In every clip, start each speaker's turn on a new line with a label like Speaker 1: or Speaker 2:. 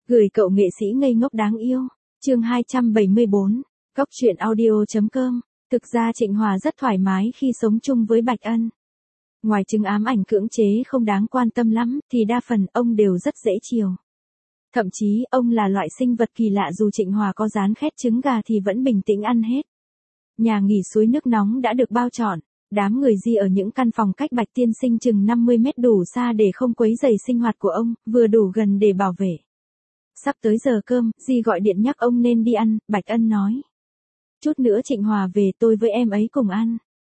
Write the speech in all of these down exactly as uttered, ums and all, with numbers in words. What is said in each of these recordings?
Speaker 1: Gửi cậu nghệ sĩ ngây ngốc đáng yêu. Chương hai trăm bảy mươi bốn. Cóc truyện audio chấm com. Thực ra Trịnh Hòa rất thoải mái khi sống chung với Bạch Ân. Ngoài chứng ám ảnh cưỡng chế không đáng quan tâm lắm, thì đa phần ông đều rất dễ chiều. Thậm chí ông là loại sinh vật kỳ lạ, dù Trịnh Hòa có rán khét trứng gà thì vẫn bình tĩnh ăn hết. Nhà nghỉ suối nước nóng đã được bao trọn. Đám người Di ở những căn phòng cách Bạch tiên sinh chừng năm mươi mét, đủ xa để không quấy rầy sinh hoạt của ông, vừa đủ gần để bảo vệ. Sắp tới giờ cơm, Di gọi điện nhắc ông nên đi ăn. Bạch Ân nói: chút nữa Trịnh Hòa về, tôi với em ấy cùng ăn.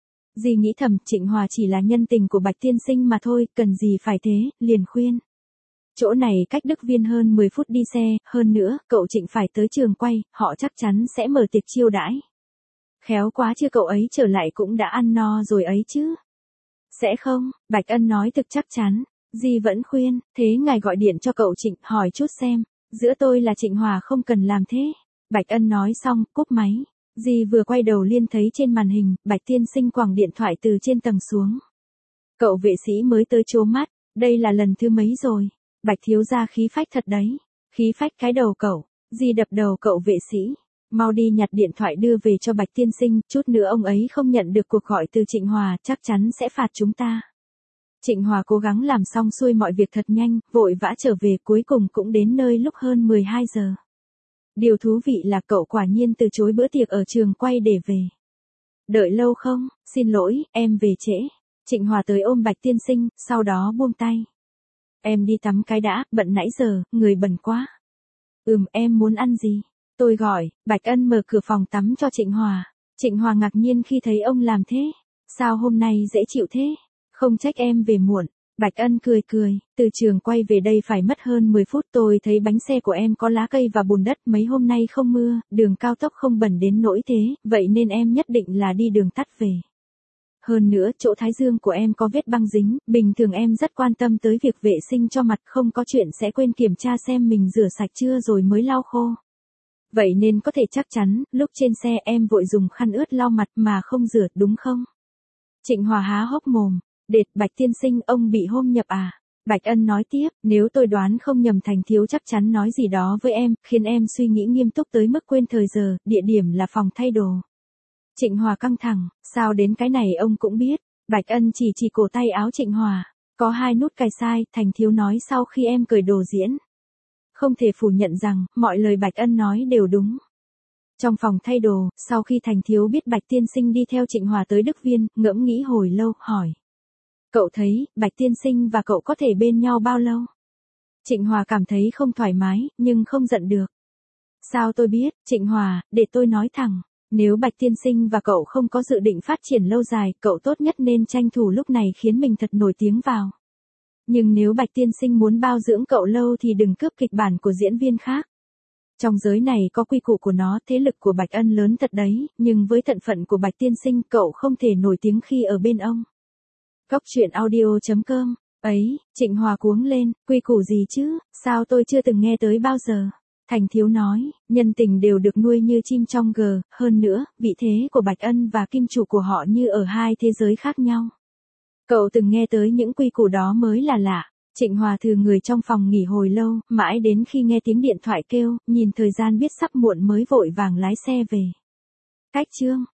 Speaker 1: Di nghĩ thầm, Trịnh Hòa chỉ là nhân tình của Bạch tiên sinh mà thôi, cần gì phải thế, liền khuyên: chỗ này cách Đức Viên hơn mười phút đi xe, hơn nữa, cậu Trịnh phải tới trường quay, họ chắc chắn sẽ mở tiệc chiêu đãi. Khéo quá chưa, cậu ấy trở lại cũng đã ăn no rồi ấy chứ. Sẽ không, Bạch Ân nói thực chắc chắn. Di vẫn khuyên: thế ngài gọi điện cho cậu Trịnh, hỏi chút xem, giữa tôi là Trịnh Hòa không cần làm thế. Bạch Ân nói xong, cúp máy. Di vừa quay đầu liên thấy trên màn hình, Bạch tiên sinh quẳng điện thoại từ trên tầng xuống. Cậu vệ sĩ mới tới trố mắt, đây là lần thứ mấy rồi? Bạch thiếu gia khí phách thật đấy. Khí phách cái đầu cậu. Di đập đầu cậu vệ sĩ. Mau đi nhặt điện thoại đưa về cho Bạch tiên sinh, chút nữa ông ấy không nhận được cuộc gọi từ Trịnh Hòa, chắc chắn sẽ phạt chúng ta. Trịnh Hòa cố gắng làm xong xuôi mọi việc thật nhanh, vội vã trở về, cuối cùng cũng đến nơi lúc hơn mười hai giờ. Điều thú vị là cậu quả nhiên từ chối bữa tiệc ở trường quay để về. Đợi lâu không? Xin lỗi, em về trễ. Trịnh Hòa tới ôm Bạch tiên sinh, sau đó buông tay. Em đi tắm cái đã, bận nãy giờ, người bẩn quá. Ừm, em muốn ăn gì? Tôi gọi. Bạch Ân mở cửa phòng tắm cho Trịnh Hòa. Trịnh Hòa ngạc nhiên khi thấy ông làm thế. Sao hôm nay dễ chịu thế? Không trách em về muộn. Bạch Ân cười cười, từ trường quay về đây phải mất hơn mười phút, tôi thấy bánh xe của em có lá cây và bùn đất, mấy hôm nay không mưa, đường cao tốc không bẩn đến nỗi thế, vậy nên em nhất định là đi đường tắt về. Hơn nữa, chỗ thái dương của em có vết băng dính, bình thường em rất quan tâm tới việc vệ sinh cho mặt, không có chuyện sẽ quên kiểm tra xem mình rửa sạch chưa rồi mới lau khô. Vậy nên có thể chắc chắn, lúc trên xe em vội dùng khăn ướt lau mặt mà không rửa, đúng không? Trịnh Hòa há hốc mồm. Đệt, Bạch tiên sinh, ông bị hôm nhập à? Bạch Ân nói tiếp, nếu tôi đoán không nhầm Thành thiếu chắc chắn nói gì đó với em, khiến em suy nghĩ nghiêm túc tới mức quên thời giờ, địa điểm là phòng thay đồ. Trịnh Hòa căng thẳng, sao đến cái này ông cũng biết? Bạch Ân chỉ chỉ cổ tay áo Trịnh Hòa, có hai nút cài sai, Thành thiếu nói sau khi em cởi đồ diễn. Không thể phủ nhận rằng, mọi lời Bạch Ân nói đều đúng. Trong phòng thay đồ, sau khi Thành thiếu biết Bạch tiên sinh đi theo Trịnh Hòa tới Đức Viên, ngẫm nghĩ hồi lâu, hỏi: cậu thấy, Bạch tiên sinh và cậu có thể bên nhau bao lâu? Trịnh Hòa cảm thấy không thoải mái, nhưng không giận được. Sao tôi biết, Trịnh Hòa, để tôi nói thẳng. Nếu Bạch tiên sinh và cậu không có dự định phát triển lâu dài, cậu tốt nhất nên tranh thủ lúc này khiến mình thật nổi tiếng vào. Nhưng nếu Bạch tiên sinh muốn bao dưỡng cậu lâu thì đừng cướp kịch bản của diễn viên khác. Trong giới này có quy củ của nó, thế lực của Bạch Ân lớn thật đấy, nhưng với thân phận của Bạch tiên sinh cậu không thể nổi tiếng khi ở bên ông. Cóc truyện audio chấm com. Ấy, Trịnh Hòa cuống lên, quy củ gì chứ, sao tôi chưa từng nghe tới bao giờ. Thành thiếu nói, nhân tình đều được nuôi như chim trong gờ, hơn nữa, vị thế của Bạch Ân và kim chủ của họ như ở hai thế giới khác nhau. Cậu từng nghe tới những quy củ đó mới là lạ. Trịnh Hòa thừ người trong phòng nghỉ hồi lâu, mãi đến khi nghe tiếng điện thoại kêu, nhìn thời gian biết sắp muộn mới vội vàng lái xe về. Cách chương.